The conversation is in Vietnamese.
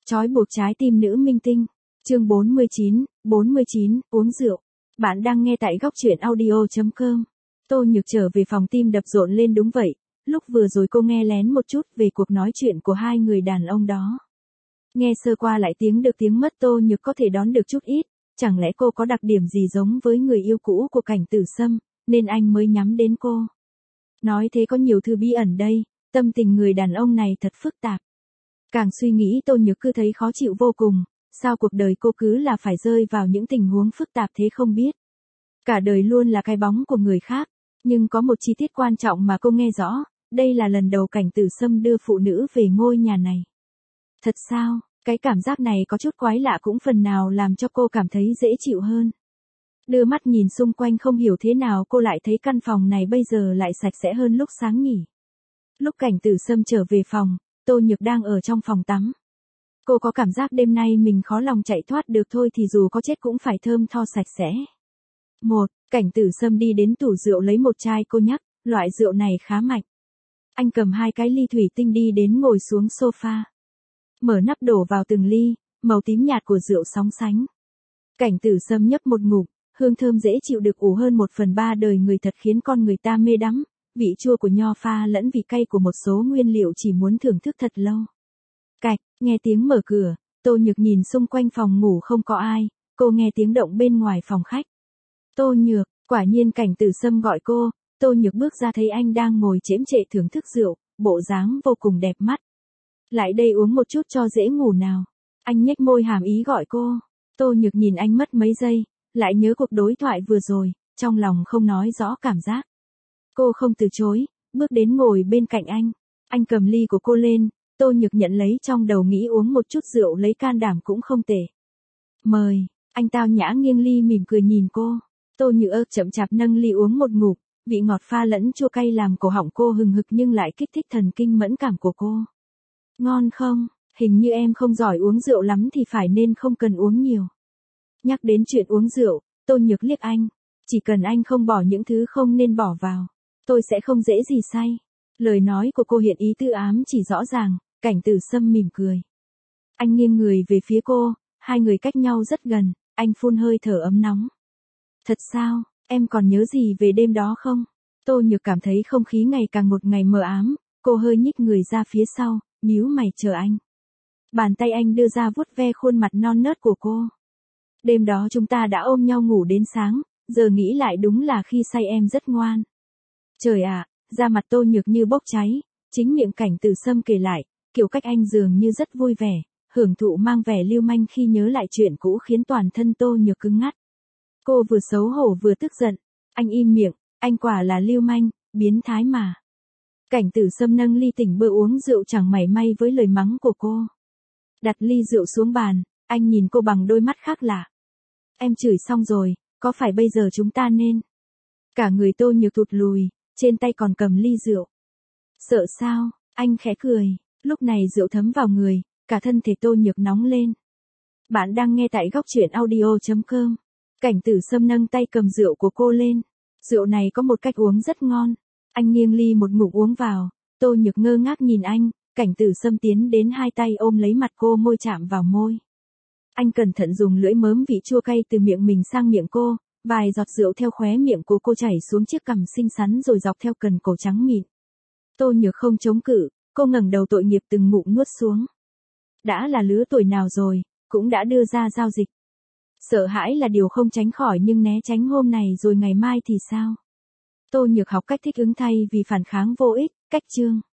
Trói buộc trái tim nữ minh tinh. Chương 49, uống rượu. Bạn đang nghe tại góc truyện audio.com. Tô Nhược trở về phòng, tim đập rộn lên. Đúng vậy, lúc vừa rồi cô nghe lén một chút về cuộc nói chuyện của hai người đàn ông đó. Nghe sơ qua lại tiếng được tiếng mất, Tô Nhược có thể đoán được chút ít. Chẳng lẽ cô có đặc điểm gì giống với người yêu cũ của Cảnh Tử Sâm, nên anh mới nhắm đến cô. Nói thế có nhiều thứ bí ẩn đây, tâm tình người đàn ông này thật phức tạp. Càng suy nghĩ Tô Nhược cứ thấy khó chịu vô cùng, sao cuộc đời cô cứ là phải rơi vào những tình huống phức tạp thế không biết. Cả đời luôn là cái bóng của người khác, nhưng có một chi tiết quan trọng mà cô nghe rõ, đây là lần đầu Cảnh Tử Sâm đưa phụ nữ về ngôi nhà này. Thật sao, cái cảm giác này có chút quái lạ cũng phần nào làm cho cô cảm thấy dễ chịu hơn. Đưa mắt nhìn xung quanh không hiểu thế nào cô lại thấy căn phòng này bây giờ lại sạch sẽ hơn lúc sáng nhỉ. Lúc Cảnh Tử Sâm trở về phòng, Tô Nhược đang ở trong phòng tắm. Cô có cảm giác đêm nay mình khó lòng chạy thoát được thôi thì dù có chết cũng phải thơm tho sạch sẽ. Cảnh Tử Sâm đi đến tủ rượu lấy một chai cô nhắc, loại rượu này khá mạnh. Anh cầm hai cái ly thủy tinh đi đến ngồi xuống sofa. Mở nắp đổ vào từng ly, màu tím nhạt của rượu sóng sánh. Cảnh Tử Sâm nhấp một ngụm, hương thơm dễ chịu được ủ hơn 1/3 đời người thật khiến con người ta mê đắm. Vị chua của nho pha lẫn vị cay của một số nguyên liệu chỉ muốn thưởng thức thật lâu. Cạch, nghe tiếng mở cửa, Tô Nhược nhìn xung quanh phòng ngủ không có ai, cô nghe tiếng động bên ngoài phòng khách. Tô Nhược, quả nhiên Cảnh Tử Sâm gọi cô, Tô Nhược bước ra thấy anh đang ngồi chễm chệ thưởng thức rượu, bộ dáng vô cùng đẹp mắt. Lại đây uống một chút cho dễ ngủ nào. Anh nhếch môi hàm ý gọi cô. Tô Nhược nhìn anh mất mấy giây, lại nhớ cuộc đối thoại vừa rồi, trong lòng không nói rõ cảm giác. Cô không từ chối, bước đến ngồi bên cạnh anh. Anh cầm ly của cô lên, Tô Nhược nhận lấy, trong đầu nghĩ uống một chút rượu lấy can đảm cũng không tệ. Mời, anh tao nhã nghiêng ly mỉm cười nhìn cô. Tô Nhược chậm chạp nâng ly uống một ngụm, vị ngọt pha lẫn chua cay làm cổ họng cô hừng hực nhưng lại kích thích thần kinh mẫn cảm của cô. Ngon không? Hình như em không giỏi uống rượu lắm thì phải nên không cần uống nhiều. Nhắc đến chuyện uống rượu, Tô Nhược liếc anh. Chỉ cần anh không bỏ những thứ không nên bỏ vào, tôi sẽ không dễ gì say. Lời nói của cô hiện ý tư ám chỉ rõ ràng. Cảnh Tử Sâm mỉm cười. Anh nghiêng người về phía cô, hai người cách nhau rất gần, anh phun hơi thở ấm nóng. Thật sao, em còn nhớ gì về đêm đó không? Tô Nhược cảm thấy không khí ngày càng một ngày mờ ám, cô hơi nhích người ra phía sau, nhíu mày chờ anh. Bàn tay anh đưa ra vuốt ve khuôn mặt non nớt của cô. Đêm đó chúng ta đã ôm nhau ngủ đến sáng, giờ nghĩ lại đúng là khi say em rất ngoan. Trời ạ, da mặt Tô Nhược như bốc cháy, chính miệng Cảnh Tử Sâm kể lại, kiểu cách anh dường như rất vui vẻ, hưởng thụ mang vẻ lưu manh khi nhớ lại chuyện cũ khiến toàn thân Tô Nhược cứng ngắt. Cô vừa xấu hổ vừa tức giận, anh im miệng, anh quả là lưu manh, biến thái mà. Cảnh Tử Sâm nâng ly tỉnh bơ uống rượu chẳng mảy may với lời mắng của cô. Đặt ly rượu xuống bàn, anh nhìn cô bằng đôi mắt khác lạ. Em chửi xong rồi, có phải bây giờ chúng ta nên? Cả người Tô Nhược thụt lùi, trên tay còn cầm ly rượu. Sợ sao? Anh khẽ cười, lúc này rượu thấm vào người, cả thân thể Tô Nhược nóng lên. Bạn đang nghe tại góc truyện audio.com. Cảnh Tử Sâm nâng tay cầm rượu của cô lên. Rượu này có một cách uống rất ngon. Anh nghiêng ly một ngụm uống vào, Tô Nhược ngơ ngác nhìn anh, Cảnh Tử Sâm tiến đến hai tay ôm lấy mặt cô, môi chạm vào môi. Anh cẩn thận dùng lưỡi mớm vị chua cay từ miệng mình sang miệng cô, vài giọt rượu theo khóe miệng của cô chảy xuống chiếc cằm xinh xắn rồi dọc theo cần cổ trắng mịn. Tô Nhược không chống cự, cô ngẩng đầu tội nghiệp từng ngụm nuốt xuống. Đã là lứa tuổi nào rồi, cũng đã đưa ra giao dịch. Sợ hãi là điều không tránh khỏi nhưng né tránh hôm này rồi ngày mai thì sao? Tô Nhược học cách thích ứng thay vì phản kháng vô ích, cách chương.